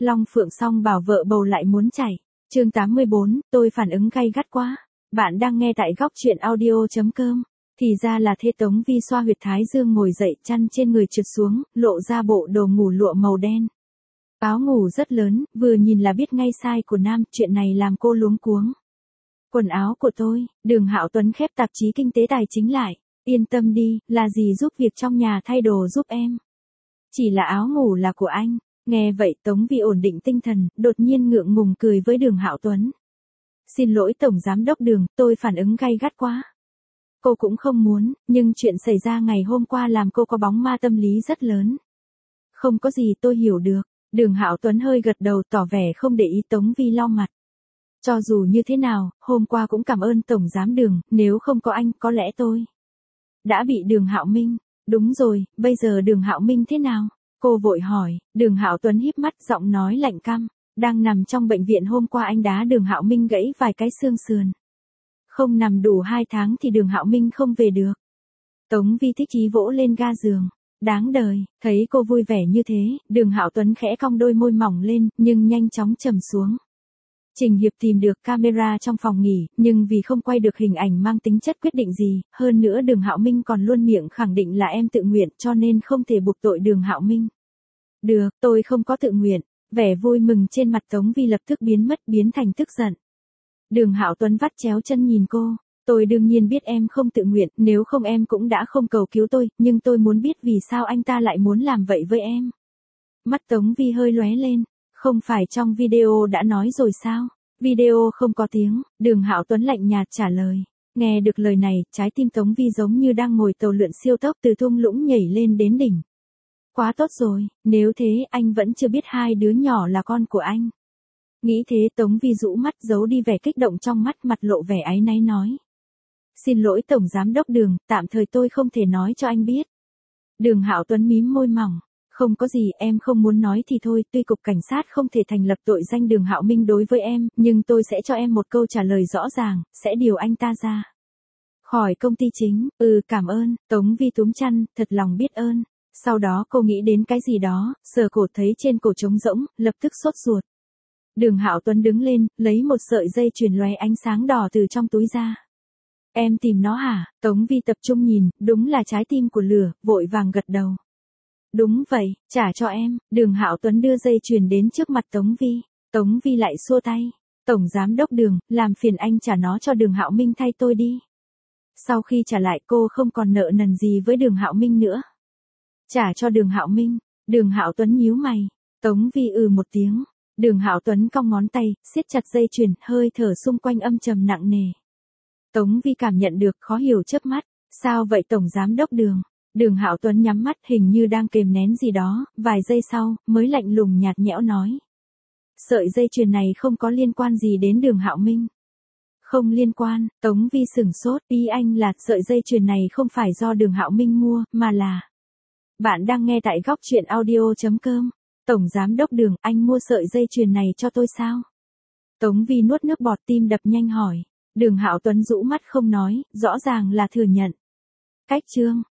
Long Phượng Song bảo vợ bầu lại muốn chảy. Chương 84, tôi phản ứng gay gắt quá. Bạn đang nghe tại góc truyện audio.com. Thì ra là thế. Tống Vi xoa huyệt thái dương ngồi dậy, chăn trên người trượt xuống, lộ ra bộ đồ ngủ lụa màu đen. Áo ngủ rất lớn, vừa nhìn là biết ngay size của nam, chuyện này làm cô luống cuống. Quần áo của tôi, Đường Hạo Tuấn khép tạp chí Kinh tế Tài chính lại. Yên tâm đi, là gì giúp việc trong nhà thay đồ giúp em. Chỉ là áo ngủ là của anh. Nghe vậy Tống Vi ổn định tinh thần, đột nhiên ngượng ngùng cười với Đường Hạo Tuấn. Xin lỗi Tổng Giám đốc Đường, tôi phản ứng gay gắt quá. Cô cũng không muốn, nhưng chuyện xảy ra ngày hôm qua làm cô có bóng ma tâm lý rất lớn. Không có gì, tôi hiểu được. Đường Hạo Tuấn hơi gật đầu tỏ vẻ không để ý. Tống Vi lau mặt. Cho dù như thế nào, hôm qua cũng cảm ơn Tổng Giám Đường, nếu không có anh có lẽ tôi đã bị Đường Hạo Minh. Đúng rồi, bây giờ Đường Hạo Minh thế nào? Cô vội hỏi. Đường Hạo Tuấn híp mắt, giọng nói lạnh căm. Đang nằm trong bệnh viện, hôm qua anh đá Đường Hạo Minh gãy vài cái xương sườn. Không nằm đủ 2 tháng thì Đường Hạo Minh không về được. Tống Vi thích chí vỗ lên ga giường. Đáng đời. Thấy cô vui vẻ như thế, Đường Hạo Tuấn khẽ cong đôi môi mỏng lên, nhưng nhanh chóng trầm xuống. Trình Hiệp tìm được camera trong phòng nghỉ, nhưng vì không quay được hình ảnh mang tính chất quyết định gì, hơn nữa Đường Hạo Minh còn luôn miệng khẳng định là em tự nguyện, cho nên không thể buộc tội Đường Hạo Minh. Được, tôi không có tự nguyện. Vẻ vui mừng trên mặt Tống Vi lập tức biến mất, biến thành tức giận. Đường Hạo Tuấn vắt chéo chân nhìn cô. Tôi đương nhiên biết em không tự nguyện, nếu không em cũng đã không cầu cứu tôi, nhưng tôi muốn biết vì sao anh ta lại muốn làm vậy với em. Mắt Tống Vi hơi lóe lên. Không phải trong video đã nói rồi sao? Video không có tiếng. Đường Hạo Tuấn lạnh nhạt trả lời. Nghe được lời này, trái tim Tống Vi giống như đang ngồi tàu lượn siêu tốc từ thung lũng nhảy lên đến đỉnh. Quá tốt rồi, nếu thế anh vẫn chưa biết 2 đứa nhỏ là con của anh. Nghĩ thế Tống Vi rũ mắt giấu đi vẻ kích động trong mắt, mặt lộ vẻ áy náy nói. Xin lỗi Tổng Giám đốc Đường, tạm thời tôi không thể nói cho anh biết. Đường Hạo Tuấn mím môi mỏng. Không có gì, em không muốn nói thì thôi, tuy cục cảnh sát không thể thành lập tội danh Đường Hạo Minh đối với em, nhưng tôi sẽ cho em một câu trả lời rõ ràng, sẽ điều anh ta ra khỏi công ty chính. Cảm ơn. Tống Vi túm chăn, thật lòng biết ơn. Sau đó cô nghĩ đến cái gì đó, sờ cổ thấy trên cổ trống rỗng, lập tức sốt ruột. Đường Hạo Tuấn đứng lên, lấy một sợi dây chuyền lóe ánh sáng đỏ từ trong túi ra. Em tìm nó hả? Tống Vi tập trung nhìn, đúng là trái tim của lửa, vội vàng gật đầu. Đúng vậy, trả cho em. Đường Hạo Tuấn đưa dây chuyền đến trước mặt Tống Vi. Tống Vi lại xua tay. Tổng Giám đốc Đường, làm phiền anh trả nó cho Đường Hạo Minh thay tôi đi. Sau khi trả lại cô không còn nợ nần gì với Đường Hạo Minh nữa. Trả cho Đường Hạo Minh. Đường Hạo Tuấn nhíu mày. Tống Vi một tiếng. Đường Hạo Tuấn cong ngón tay, siết chặt dây chuyền, hơi thở xung quanh âm trầm nặng nề. Tống Vi cảm nhận được, khó hiểu chớp mắt. Sao vậy Tổng Giám đốc Đường? Đường Hạo Tuấn nhắm mắt, hình như đang kìm nén gì đó, vài giây sau, mới lạnh lùng nhạt nhẽo nói. Sợi dây chuyền này không có liên quan gì đến Đường Hạo Minh. Không liên quan. Tống Vi sửng sốt, ý anh là sợi dây chuyền này không phải do Đường Hạo Minh mua, mà là... Bạn đang nghe tại góc truyện audio.com. Tổng Giám đốc Đường, anh mua sợi dây chuyền này cho tôi sao? Tống Vi nuốt nước bọt, tim đập nhanh hỏi. Đường Hạo Tuấn rũ mắt không nói, rõ ràng là thừa nhận. Cách chương.